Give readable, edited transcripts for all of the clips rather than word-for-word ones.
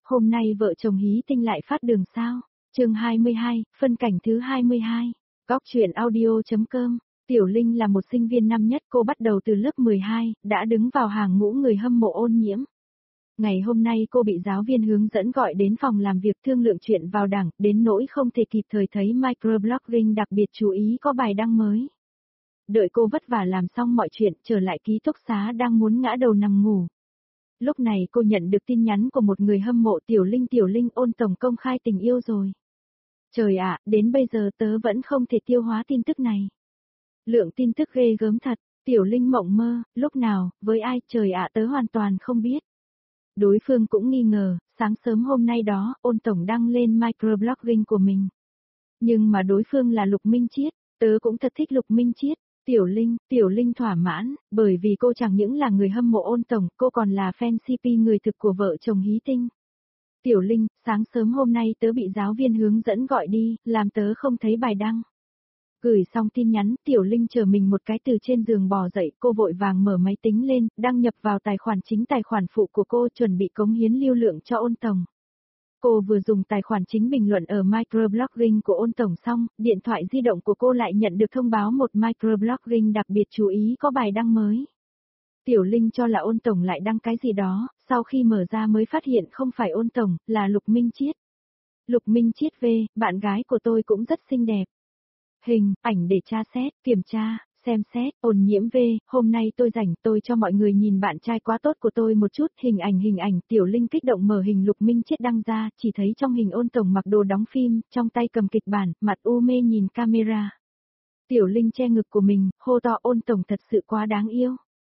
Hôm nay vợ chồng Hí Tinh lại phát đường sao? Chương 22, phân cảnh thứ 22. Góc truyện audio.com. Tiểu Linh là một sinh viên năm nhất, cô bắt đầu từ lớp 12, đã đứng vào hàng ngũ người hâm mộ Ôn Nhiễm. Ngày hôm nay cô bị giáo viên hướng dẫn gọi đến phòng làm việc thương lượng chuyện vào đảng, đến nỗi không thể kịp thời thấy microblogging đặc biệt chú ý có bài đăng mới. Đợi cô vất vả làm xong mọi chuyện, trở lại ký túc xá đang muốn ngã đầu nằm ngủ. Lúc này cô nhận được tin nhắn của một người hâm mộ Tiểu Linh, Ôn tổng công khai tình yêu rồi. Trời ạ, đến bây giờ tớ vẫn không thể tiêu hóa tin tức này. Lượng tin tức ghê gớm thật, Tiểu Linh mộng mơ, lúc nào, với ai, trời ạ tớ hoàn toàn không biết. Đối phương cũng nghi ngờ, sáng sớm hôm nay đó, Ôn tổng đăng lên microblogging của mình. Nhưng mà đối phương là Lục Minh Chiết, tớ cũng thật thích Lục Minh Chiết. Tiểu Linh thỏa mãn, bởi vì cô chẳng những là người hâm mộ Ôn tổng, cô còn là fan CP người thực của vợ chồng Hí Tinh. Tiểu Linh, sáng sớm hôm nay tớ bị giáo viên hướng dẫn gọi đi, làm tớ không thấy bài đăng. Gửi xong tin nhắn, Tiểu Linh chờ mình một cái từ trên giường bò dậy, cô vội vàng mở máy tính lên, đăng nhập vào tài khoản chính tài khoản phụ của cô chuẩn bị cống hiến lưu lượng cho Ôn tổng. Cô vừa dùng tài khoản chính bình luận ở microblogging của Ôn tổng xong, điện thoại di động của cô lại nhận được thông báo một microblogging đặc biệt chú ý có bài đăng mới. Tiểu Linh cho là Ôn tổng lại đăng cái gì đó, sau khi mở ra mới phát hiện không phải Ôn tổng, là Lục Minh Chiết. Lục Minh Chiết về, bạn gái của tôi cũng rất xinh đẹp. Hình, ảnh để tra xét, kiểm tra, xem xét, Ôn Nhiễm về, hôm nay tôi rảnh, tôi cho mọi người nhìn bạn trai quá tốt của tôi một chút, hình ảnh, Tiểu Linh kích động mở hình Lục Minh Chiết đăng ra, chỉ thấy trong hình Ôn tổng mặc đồ đóng phim, trong tay cầm kịch bản, mặt u mê nhìn camera. Tiểu Linh che ngực của mình, hô to Ôn tổng thật sự quá đáng yêu.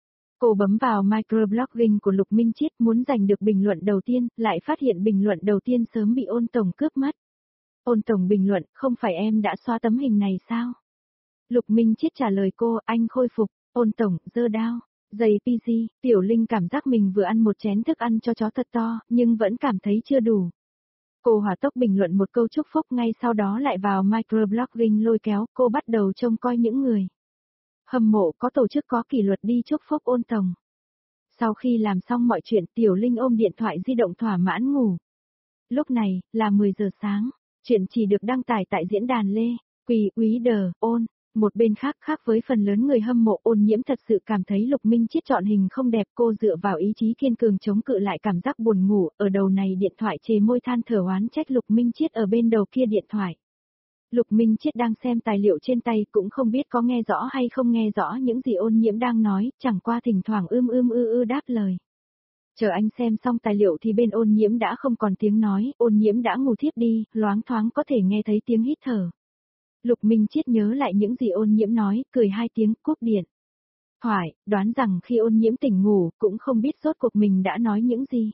Cô bấm vào microblogging của Lục Minh Chiết muốn giành được bình luận đầu tiên, lại phát hiện bình luận đầu tiên sớm bị Ôn tổng cướp mất. Ôn tổng bình luận, không phải em đã xóa tấm hình này sao? Lục Minh Chiết trả lời cô, anh khôi phục, Ôn tổng, giơ đao, giày PG, Tiểu Linh cảm giác mình vừa ăn một chén thức ăn cho chó thật to, nhưng vẫn cảm thấy chưa đủ. Cô hỏa tốc bình luận một câu chúc phúc ngay sau đó lại vào microblogging lôi kéo, cô bắt đầu trông coi những người hâm mộ có tổ chức có kỷ luật đi chúc phúc Ôn tổng. Sau khi làm xong mọi chuyện, Tiểu Linh ôm điện thoại di động thỏa mãn ngủ. Lúc này, là 10 giờ sáng, chuyện chỉ được đăng tải tại diễn đàn Lê, Quỳ, Úy Đờ, Ôn. Một bên khác với phần lớn người hâm mộ Ôn Nhiễm thật sự cảm thấy Lục Minh Chiết chọn hình không đẹp, cô dựa vào ý chí kiên cường chống cự lại cảm giác buồn ngủ, ở đầu này điện thoại chề môi than thở oán trách Lục Minh Chiết ở bên đầu kia điện thoại. Lục Minh Chiết đang xem tài liệu trên tay cũng không biết có nghe rõ hay không nghe rõ những gì Ôn Nhiễm đang nói, chẳng qua thỉnh thoảng đáp lời. Chờ anh xem xong tài liệu thì bên Ôn Nhiễm đã không còn tiếng nói, Ôn Nhiễm đã ngủ thiếp đi, loáng thoáng có thể nghe thấy tiếng hít thở. Lục Minh Chiết nhớ lại những gì Ôn Nhiễm nói, cười 2 tiếng, cúp điện. Hỏi, đoán rằng khi Ôn Nhiễm tỉnh ngủ, cũng không biết rốt cuộc mình đã nói những gì.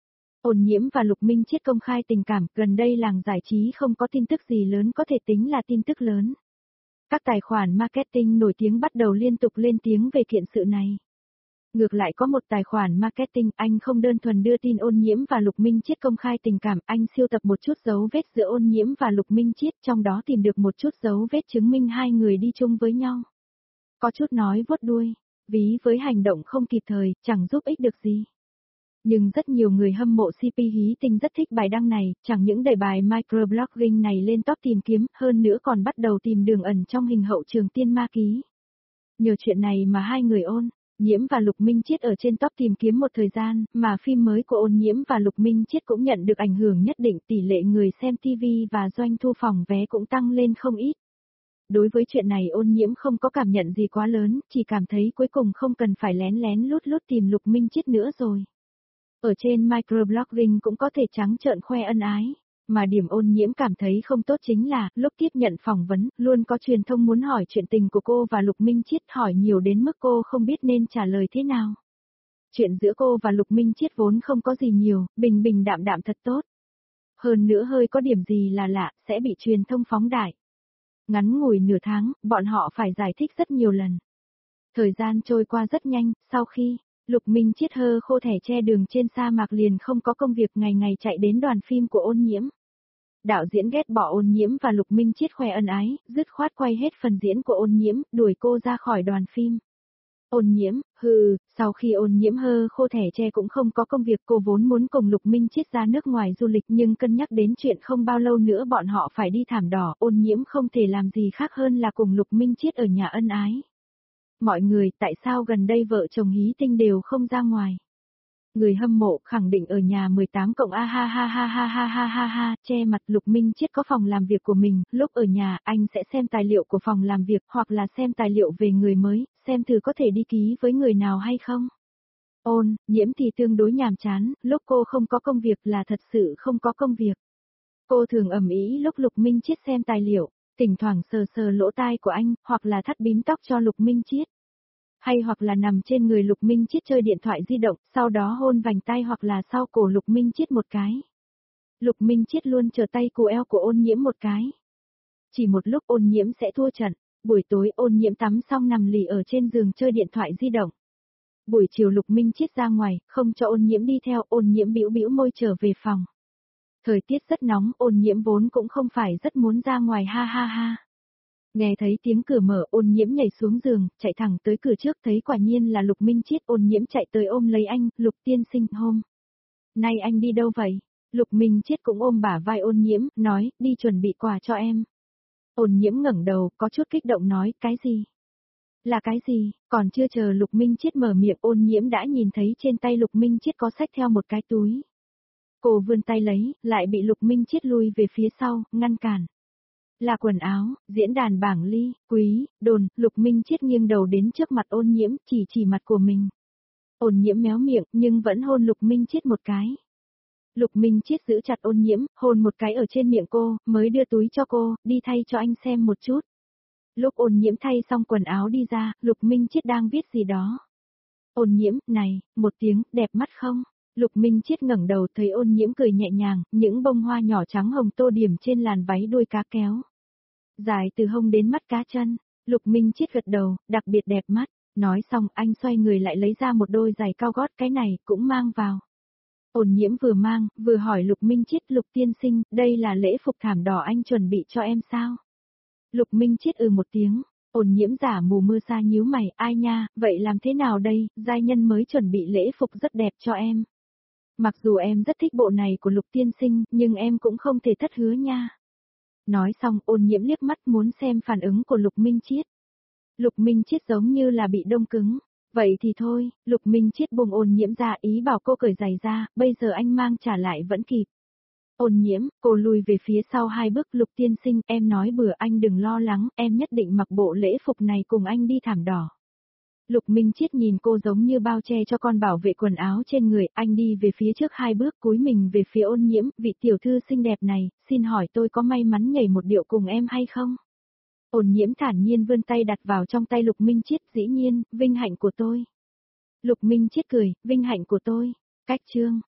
Ôn Nhiễm và Lục Minh Chiết công khai tình cảm, gần đây làng giải trí không có tin tức gì lớn có thể tính là tin tức lớn. Các tài khoản marketing nổi tiếng bắt đầu liên tục lên tiếng về kiện sự này. Ngược lại có một tài khoản marketing, anh không đơn thuần đưa tin Ôn Nhiễm và Lục Minh Chiết công khai tình cảm, anh siêu tập một chút dấu vết giữa Ôn Nhiễm và Lục Minh Chiết, trong đó tìm được một chút dấu vết chứng minh hai người đi chung với nhau. Có chút nói vuốt đuôi, ví với hành động không kịp thời, chẳng giúp ích được gì. Nhưng rất nhiều người hâm mộ CP Hí Tinh rất thích bài đăng này, chẳng những đẩy bài microblogging này lên top tìm kiếm, hơn nữa còn bắt đầu tìm đường ẩn trong hình hậu trường tiên ma ký. Nhờ chuyện này mà hai người Ôn Nhiễm và Lục Minh Chiết ở trên top tìm kiếm một thời gian, mà phim mới của Ôn Nhiễm và Lục Minh Chiết cũng nhận được ảnh hưởng nhất định, tỷ lệ người xem TV và doanh thu phòng vé cũng tăng lên không ít. Đối với chuyện này Ôn Nhiễm không có cảm nhận gì quá lớn, chỉ cảm thấy cuối cùng không cần phải lén lút tìm Lục Minh Chiết nữa rồi. Ở trên microblogging cũng có thể trắng trợn khoe ân ái. Mà điểm Ôn Nhiễm cảm thấy không tốt chính là, lúc tiếp nhận phỏng vấn, luôn có truyền thông muốn hỏi chuyện tình của cô và Lục Minh Chiết, hỏi nhiều đến mức cô không biết nên trả lời thế nào. Chuyện giữa cô và Lục Minh Chiết vốn không có gì nhiều, bình đạm thật tốt. Hơn nữa hơi có điểm gì là lạ, sẽ bị truyền thông phóng đại. Ngắn ngủi nửa tháng, bọn họ phải giải thích rất nhiều lần. Thời gian trôi qua rất nhanh, sau khi Lục Minh Chiết hơ khô thẻ che đường trên sa mạc liền không có công việc, ngày chạy đến đoàn phim của Ôn Nhiễm. Đạo diễn ghét bỏ Ôn Nhiễm và Lục Minh Chiết khoe ân ái, dứt khoát quay hết phần diễn của Ôn Nhiễm, đuổi cô ra khỏi đoàn phim. Ôn nhiễm, hừ, sau khi ôn nhiễm hơ khô thẻ tre cũng không có công việc, cô vốn muốn cùng Lục Minh Chiết ra nước ngoài du lịch nhưng cân nhắc đến chuyện không bao lâu nữa bọn họ phải đi thảm đỏ, ôn nhiễm không thể làm gì khác hơn là cùng Lục Minh Chiết ở nhà ân ái. Mọi người, tại sao gần đây vợ chồng Hí Tinh đều không ra ngoài? Người hâm mộ khẳng định ở nhà 18 cộng a ha ha ha ha ha ha ha ha, che mặt. Lục Minh Chiết có phòng làm việc của mình, lúc ở nhà anh sẽ xem tài liệu của phòng làm việc hoặc là xem tài liệu về người mới, xem thử có thể đi ký với người nào hay không. Ôn, nhiễm thì tương đối nhàm chán, lúc cô không có công việc là thật sự không có công việc. Cô thường ầm ĩ lúc Lục Minh Chiết xem tài liệu, thỉnh thoảng sờ sờ lỗ tai của anh, hoặc là thắt bím tóc cho Lục Minh Chiết. Hay hoặc là nằm trên người Lục Minh Chiết chơi điện thoại di động, sau đó hôn vành tay hoặc là sau cổ Lục Minh Chiết một cái. Lục Minh Chiết luôn chờ tay cổ eo của ôn nhiễm một cái. Chỉ một lúc ôn nhiễm sẽ thua trận, buổi tối ôn nhiễm tắm xong nằm lì ở trên giường chơi điện thoại di động. Buổi chiều Lục Minh Chiết ra ngoài, không cho ôn nhiễm đi theo, ôn nhiễm bĩu bĩu môi trở về phòng. Thời tiết rất nóng, ôn nhiễm vốn cũng không phải rất muốn ra ngoài ha ha ha. Nghe thấy tiếng cửa mở, ôn nhiễm nhảy xuống giường, chạy thẳng tới cửa trước, thấy quả nhiên là Lục Minh Chiết. Ôn nhiễm chạy tới ôm lấy anh, Lục tiên sinh, hôm nay anh đi đâu vậy? Lục Minh Chiết cũng ôm bả vai ôn nhiễm, nói, đi chuẩn bị quà cho em. Ôn nhiễm ngẩng đầu, có chút kích động nói, cái gì? Là cái gì? Còn chưa chờ Lục Minh Chiết mở miệng, ôn nhiễm đã nhìn thấy trên tay Lục Minh Chiết có xách theo một cái túi. Cô vươn tay lấy, lại bị Lục Minh Chiết lui về phía sau, ngăn cản. Là quần áo, diễn đàn bảng ly, quý, đồn. Lục Minh Chiết nghiêng đầu đến trước mặt ôn nhiễm, chỉ mặt của mình. Ôn nhiễm méo miệng, nhưng vẫn hôn Lục Minh Chiết một cái. Lục Minh Chiết giữ chặt ôn nhiễm, hôn một cái ở trên miệng cô, mới đưa túi cho cô, đi thay cho anh xem một chút. Lúc ôn nhiễm thay xong quần áo đi ra, Lục Minh Chiết đang viết gì đó. Ôn nhiễm, này, một tiếng, đẹp mắt không? Lục Minh Chiết ngẩng đầu thấy ôn nhiễm cười nhẹ nhàng, những bông hoa nhỏ trắng hồng tô điểm trên làn váy đuôi cá kéo. Dài từ hông đến mắt cá chân. Lục Minh Chiết gật đầu, đặc biệt đẹp mắt. Nói xong anh xoay người lại lấy ra một đôi giày cao gót, cái này cũng mang vào. Ôn nhiễm vừa mang, vừa hỏi Lục Minh Chiết, Lục tiên sinh, đây là lễ phục thảm đỏ anh chuẩn bị cho em sao? Lục Minh Chiết một tiếng. Ôn nhiễm giả mù mưa xa nhíu mày, ai nha, vậy làm thế nào đây, giai nhân mới chuẩn bị lễ phục rất đẹp cho em. Mặc dù em rất thích bộ này của Lục tiên sinh, nhưng em cũng không thể thất hứa nha. Nói xong ôn nhiễm liếc mắt muốn xem phản ứng của Lục Minh Chiết. Lục Minh Chiết giống như là bị đông cứng. Vậy thì thôi, Lục Minh Chiết buông ôn nhiễm ra, ý bảo cô cởi giày ra, bây giờ anh mang trả lại vẫn kịp. Ôn nhiễm, cô lùi về phía sau 2 bước, Lục tiên sinh, em nói bừa, anh đừng lo lắng, em nhất định mặc bộ lễ phục này cùng anh đi thảm đỏ. Lục Minh Chiết nhìn cô giống như bao che cho con bảo vệ quần áo trên người, anh đi về phía trước 2 bước, cúi mình về phía ôn nhiễm, vị tiểu thư xinh đẹp này, xin hỏi tôi có may mắn nhảy một điệu cùng em hay không? Ôn nhiễm thản nhiên vươn tay đặt vào trong tay Lục Minh Chiết, dĩ nhiên, vinh hạnh của tôi. Lục Minh Chiết cười, vinh hạnh của tôi. Cách chương.